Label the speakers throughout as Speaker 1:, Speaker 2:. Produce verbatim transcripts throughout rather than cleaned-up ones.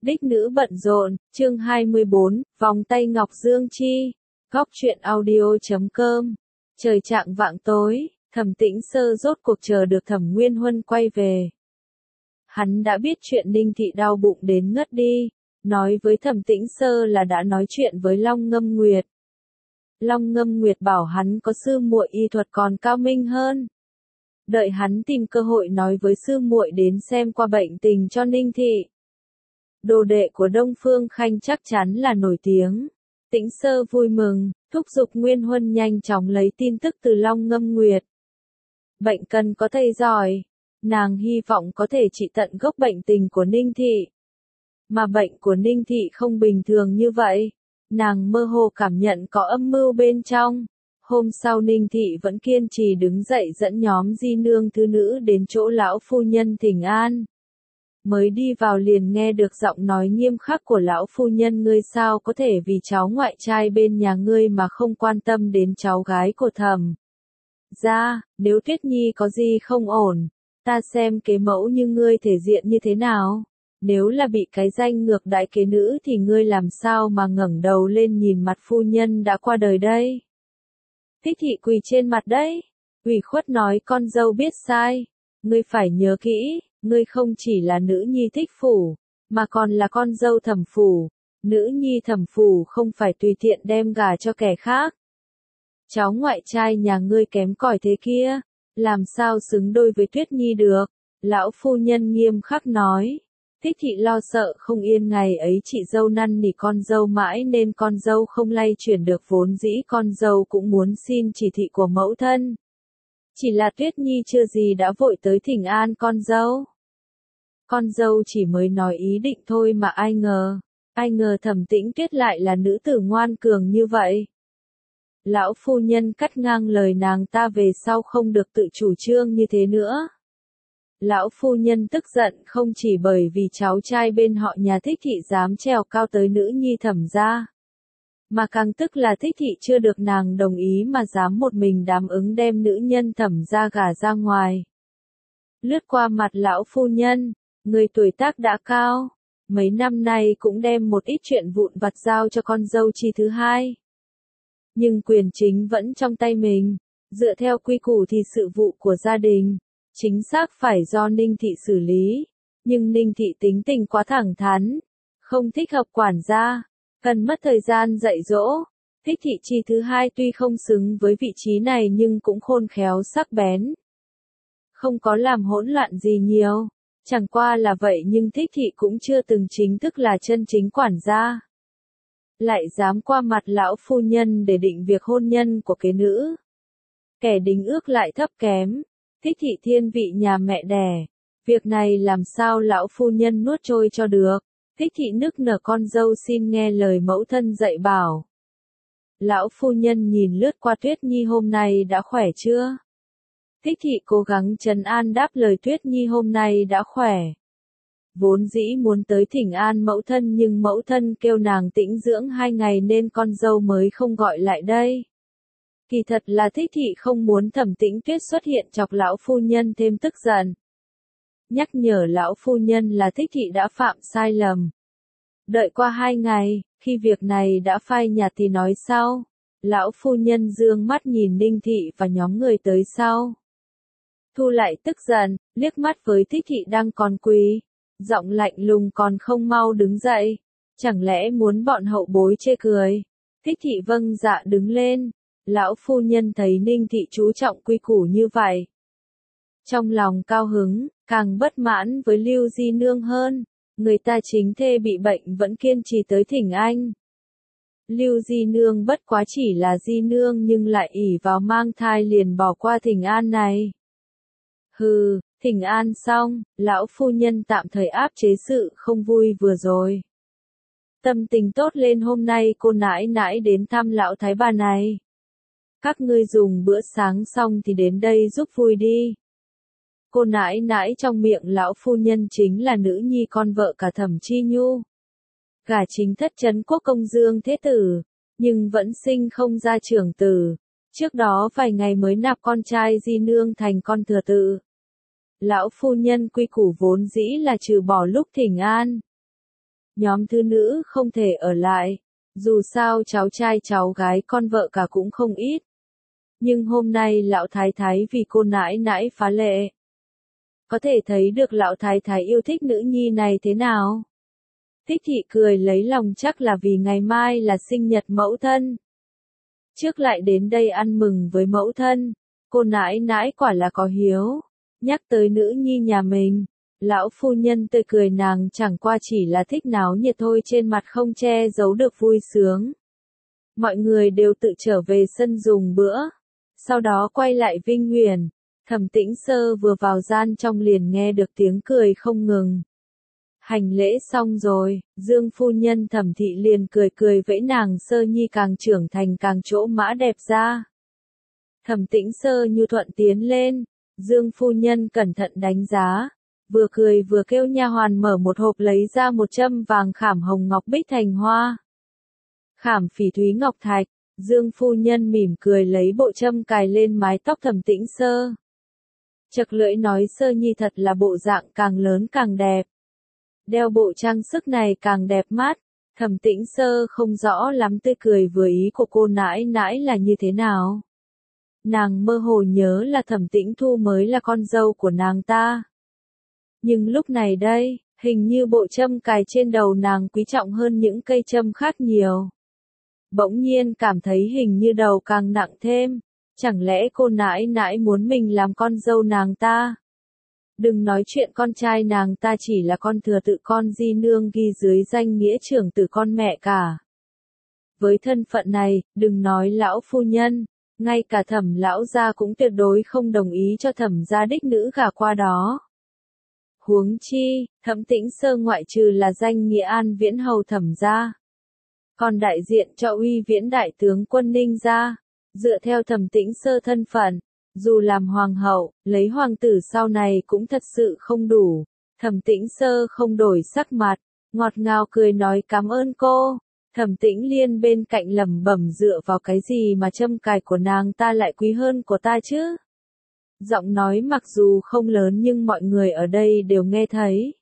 Speaker 1: Đích nữ bận rộn, chương hai mươi bốn, vòng tay Ngọc Dương Chi. Góc truyện audio chấm com. Trời chạng vạng tối, Thẩm Tĩnh Sơ rốt cuộc chờ được Thẩm Nguyên Huân quay về. Hắn đã biết chuyện Ninh Thị đau bụng đến ngất đi, nói với Thẩm Tĩnh Sơ là đã nói chuyện với Long Ngâm Nguyệt. Long Ngâm Nguyệt bảo hắn có sư muội y thuật còn cao minh hơn. Đợi hắn tìm cơ hội nói với sư muội đến xem qua bệnh tình cho Ninh Thị. Đồ đệ của Đông Phương Khanh chắc chắn là nổi tiếng. Tĩnh Sơ vui mừng, thúc giục Nguyên Huân nhanh chóng lấy tin tức từ Long Ngâm Nguyệt. Bệnh cần có thầy giỏi, nàng hy vọng có thể trị tận gốc bệnh tình của Ninh Thị. Mà bệnh của Ninh Thị không bình thường như vậy, nàng mơ hồ cảm nhận có âm mưu bên trong. Hôm sau Ninh Thị vẫn kiên trì đứng dậy dẫn nhóm di nương thứ nữ đến chỗ lão phu nhân thỉnh an. Mới đi vào liền nghe được giọng nói nghiêm khắc của lão phu nhân, ngươi sao có thể vì cháu ngoại trai bên nhà ngươi mà không quan tâm đến cháu gái của Thẩm gia, nếu Tuyết Nhi có gì không ổn, ta xem kế mẫu như ngươi thể diện như thế nào, nếu là bị cái danh ngược đại kế nữ thì ngươi làm sao mà ngẩng đầu lên nhìn mặt phu nhân đã qua đời đây. Thích Thị quỳ trên mặt đấy, ủy khuất nói con dâu biết sai, ngươi phải nhớ kỹ. Ngươi không chỉ là nữ nhi Thích phủ, mà còn là con dâu Thẩm phủ, nữ nhi Thẩm phủ không phải tùy tiện đem gả cho kẻ khác. Cháu ngoại trai nhà ngươi kém cỏi thế kia, làm sao xứng đôi với Tuyết Nhi được, lão phu nhân nghiêm khắc nói. Thích Thị lo sợ không yên ngày ấy chị dâu năn nỉ con dâu mãi nên con dâu không lay chuyển được, vốn dĩ con dâu cũng muốn xin chỉ thị của mẫu thân. Chỉ là Tuyết Nhi chưa gì đã vội tới thỉnh an con dâu. Con dâu chỉ mới nói ý định thôi mà ai ngờ, ai ngờ Thẩm Tĩnh Tuyết lại là nữ tử ngoan cường như vậy. Lão phu nhân cắt ngang lời nàng ta, về sau không được tự chủ trương như thế nữa. Lão phu nhân tức giận không chỉ bởi vì cháu trai bên họ nhà Thích Thị dám trèo cao tới nữ nhi Thẩm gia, mà càng tức là Thích Thị chưa được nàng đồng ý mà dám một mình đáp ứng đem nữ nhân Thẩm gia gả ra ngoài. Lướt qua mặt lão phu nhân, người tuổi tác đã cao, mấy năm nay cũng đem một ít chuyện vụn vặt giao cho con dâu Chi thứ hai. Nhưng quyền chính vẫn trong tay mình, dựa theo quy củ thì sự vụ của gia đình, chính xác phải do Ninh Thị xử lý, nhưng Ninh Thị tính tình quá thẳng thắn, không thích hợp quản gia, cần mất thời gian dạy dỗ. Thích Thị Chi thứ hai tuy không xứng với vị trí này nhưng cũng khôn khéo sắc bén. Không có làm hỗn loạn gì nhiều. Chẳng qua là vậy nhưng Thích Thị cũng chưa từng chính thức là chân chính quản gia. Lại dám qua mặt lão phu nhân để định việc hôn nhân của kế nữ. Kẻ đính ước lại thấp kém. Thích Thị thiên vị nhà mẹ đẻ. Việc này làm sao lão phu nhân nuốt trôi cho được. Thích Thị nức nở con dâu xin nghe lời mẫu thân dạy bảo. Lão phu nhân nhìn lướt qua Tuyết Nhi hôm nay đã khỏe chưa? Thích Thị cố gắng trấn an đáp lời Tuyết Nhi hôm nay đã khỏe. Vốn dĩ muốn tới thỉnh an mẫu thân nhưng mẫu thân kêu nàng tĩnh dưỡng hai ngày nên con dâu mới không gọi lại đây. Kỳ thật là Thích Thị không muốn Thẩm Tĩnh Tuyết xuất hiện chọc lão phu nhân thêm tức giận. Nhắc nhở lão phu nhân là Thích Thị đã phạm sai lầm. Đợi qua hai ngày, khi việc này đã phai nhạt thì nói sau. Lão phu nhân dương mắt nhìn Ninh Thị và nhóm người tới sau. Thu lại tức giận, liếc mắt với Thích Thị đang còn quỳ, giọng lạnh lùng còn không mau đứng dậy, chẳng lẽ muốn bọn hậu bối chê cười. Thích Thị vâng dạ đứng lên, lão phu nhân thấy Ninh Thị chú trọng quy củ như vậy. Trong lòng cao hứng, càng bất mãn với Lưu Di Nương hơn, người ta chính thê bị bệnh vẫn kiên trì tới thỉnh anh. Lưu Di Nương bất quá chỉ là Di Nương nhưng lại ỷ vào mang thai liền bỏ qua thỉnh an này. Hừ, thỉnh an xong, lão phu nhân tạm thời áp chế sự không vui vừa rồi. Tâm tình tốt lên, hôm nay cô nãi nãi đến thăm lão thái bà này. Các ngươi dùng bữa sáng xong thì đến đây giúp vui đi. Cô nãi nãi trong miệng lão phu nhân chính là nữ nhi con vợ cả Thẩm Chi Nhu. Gả chính thất trấn quốc công Dương thế tử, nhưng vẫn sinh không ra trưởng tử. Trước đó vài ngày mới nạp con trai Di Nương thành con thừa tự. Lão phu nhân quy củ vốn dĩ là trừ bỏ lúc thỉnh an. Nhóm thứ nữ không thể ở lại, dù sao cháu trai cháu gái con vợ cả cũng không ít. Nhưng hôm nay lão thái thái vì cô nãi nãi phá lệ. Có thể thấy được lão thái thái yêu thích nữ nhi này thế nào. Thích thị cười lấy lòng chắc là vì ngày mai là sinh nhật mẫu thân. Trước lại đến đây ăn mừng với mẫu thân, cô nãi nãi quả là có hiếu. Nhắc tới nữ nhi nhà mình, lão phu nhân tươi cười nàng chẳng qua chỉ là thích náo nhiệt thôi, trên mặt không che giấu được vui sướng. Mọi người đều tự trở về sân dùng bữa. Sau đó quay lại Vinh Huyền, Thẩm Tĩnh Sơ vừa vào gian trong liền nghe được tiếng cười không ngừng. Hành lễ xong rồi, Dương phu nhân Thẩm thị liền cười cười vẫy nàng Sơ nhi càng trưởng thành càng chỗ mã đẹp ra. Thẩm Tĩnh Sơ nhu thuận tiến lên, Dương phu nhân cẩn thận đánh giá, vừa cười vừa kêu nha hoàn mở một hộp lấy ra một châm vàng khảm hồng ngọc bích thành hoa. Khảm phỉ thúy ngọc thạch, Dương phu nhân mỉm cười lấy bộ châm cài lên mái tóc Thẩm Tĩnh Sơ. Chật lưỡi nói Sơ nhi thật là bộ dạng càng lớn càng đẹp. Đeo bộ trang sức này càng đẹp mắt. Thẩm Tĩnh Sơ không rõ lắm tươi cười vừa ý của cô nãi nãi là như thế nào. Nàng mơ hồ nhớ là Thẩm Tĩnh Thu mới là con dâu của nàng ta. Nhưng lúc này đây, hình như bộ châm cài trên đầu nàng quý trọng hơn những cây châm khác nhiều. Bỗng nhiên cảm thấy hình như đầu càng nặng thêm. Chẳng lẽ cô nãi nãi muốn mình làm con dâu nàng ta? Đừng nói chuyện con trai nàng ta chỉ là con thừa tự con di nương ghi dưới danh nghĩa trưởng tử con mẹ cả. Với thân phận này, đừng nói lão phu nhân, ngay cả Thẩm lão gia cũng tuyệt đối không đồng ý cho Thẩm gia đích nữ gả qua đó. Huống chi, Thẩm Tĩnh Sơ ngoại trừ là danh nghĩa An Viễn hầu Thẩm gia, còn đại diện cho Uy Viễn đại tướng quân Ninh gia. Dựa theo Thẩm Tĩnh Sơ thân phận, dù làm hoàng hậu, lấy hoàng tử sau này cũng thật sự không đủ. Thẩm Tĩnh Sơ không đổi sắc mặt, ngọt ngào cười nói cảm ơn cô. Thẩm Tĩnh Liên bên cạnh lẩm bẩm dựa vào cái gì mà châm cài của nàng ta lại quý hơn của ta chứ? Giọng nói mặc dù không lớn nhưng mọi người ở đây đều nghe thấy.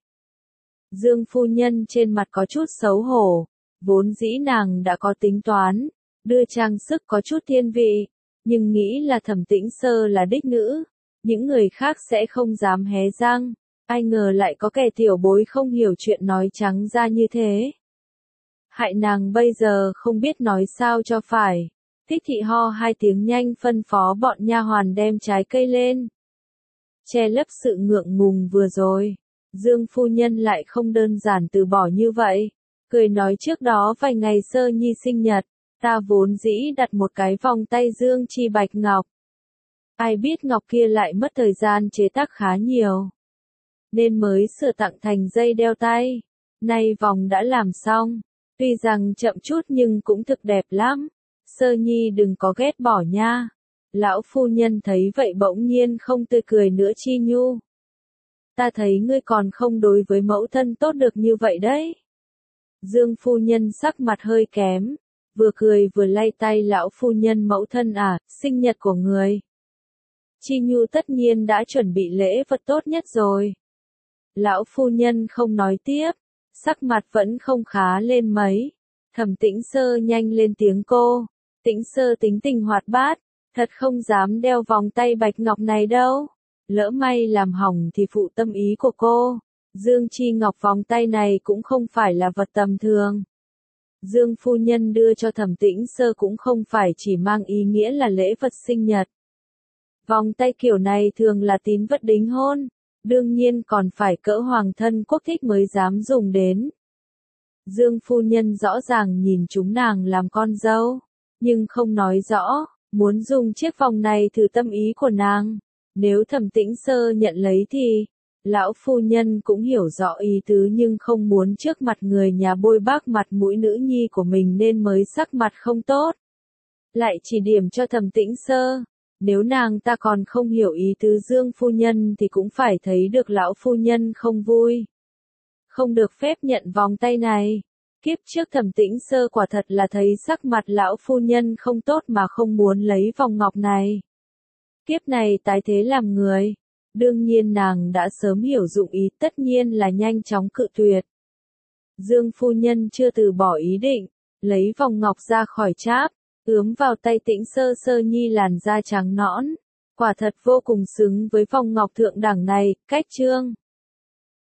Speaker 1: Dương phu nhân trên mặt có chút xấu hổ, vốn dĩ nàng đã có tính toán, đưa trang sức có chút thiên vị, nhưng nghĩ là Thẩm Tĩnh Sơ là đích nữ, những người khác sẽ không dám hé răng, ai ngờ lại có kẻ tiểu bối không hiểu chuyện nói trắng ra như thế. Hại nàng bây giờ không biết nói sao cho phải. Thích thị ho hai tiếng nhanh phân phó bọn nha hoàn đem trái cây lên. Che lấp sự ngượng ngùng vừa rồi, Dương phu nhân lại không đơn giản từ bỏ như vậy, cười nói trước đó vài ngày Sơ nhi sinh nhật, ta vốn dĩ đặt một cái vòng tay dương chi bạch ngọc. Ai biết ngọc kia lại mất thời gian chế tác khá nhiều, nên mới sửa tặng thành dây đeo tay. Nay vòng đã làm xong, tuy rằng chậm chút nhưng cũng thực đẹp lắm. Sơ nhi đừng có ghét bỏ nha. Lão phu nhân thấy vậy bỗng nhiên không tươi cười nữa chi nhu. Ta thấy ngươi còn không đối với mẫu thân tốt được như vậy đấy. Dương phu nhân sắc mặt hơi kém, vừa cười vừa lay tay lão phu nhân mẫu thân à, sinh nhật của người. Chi nhu tất nhiên đã chuẩn bị lễ vật tốt nhất rồi. Lão phu nhân không nói tiếp, sắc mặt vẫn không khá lên mấy. Thẩm Tĩnh Sơ nhanh lên tiếng cô. Tĩnh Sơ tính tình hoạt bát, thật không dám đeo vòng tay bạch ngọc này đâu. Lỡ may làm hỏng thì phụ tâm ý của cô. Dương chi ngọc vòng tay này cũng không phải là vật tầm thường. Dương phu nhân đưa cho Thẩm Tĩnh Sơ cũng không phải chỉ mang ý nghĩa là lễ vật sinh nhật. Vòng tay kiểu này thường là tín vật đính hôn, đương nhiên còn phải cỡ hoàng thân quốc thích mới dám dùng đến. Dương phu nhân rõ ràng nhìn chúng nàng làm con dâu, nhưng không nói rõ, muốn dùng chiếc vòng này thử tâm ý của nàng. Nếu Thẩm Tĩnh Sơ nhận lấy thì, lão phu nhân cũng hiểu rõ ý tứ nhưng không muốn trước mặt người nhà bôi bác mặt mũi nữ nhi của mình nên mới sắc mặt không tốt. Lại chỉ điểm cho Thẩm Tĩnh Sơ, nếu nàng ta còn không hiểu ý tứ Dương phu nhân thì cũng phải thấy được lão phu nhân không vui. Không được phép nhận vòng tay này. Kiếp trước Thẩm Tĩnh Sơ quả thật là thấy sắc mặt lão phu nhân không tốt mà không muốn lấy vòng ngọc này. Kiếp này tái thế làm người. Đương nhiên nàng đã sớm hiểu dụng ý, tất nhiên là nhanh chóng cự tuyệt. Dương phu nhân chưa từ bỏ ý định, lấy vòng ngọc ra khỏi cháp, ướm vào tay Tĩnh Sơ Sơ Nhi làn da trắng nõn. Quả thật vô cùng xứng với vòng ngọc thượng đẳng này, cách trương.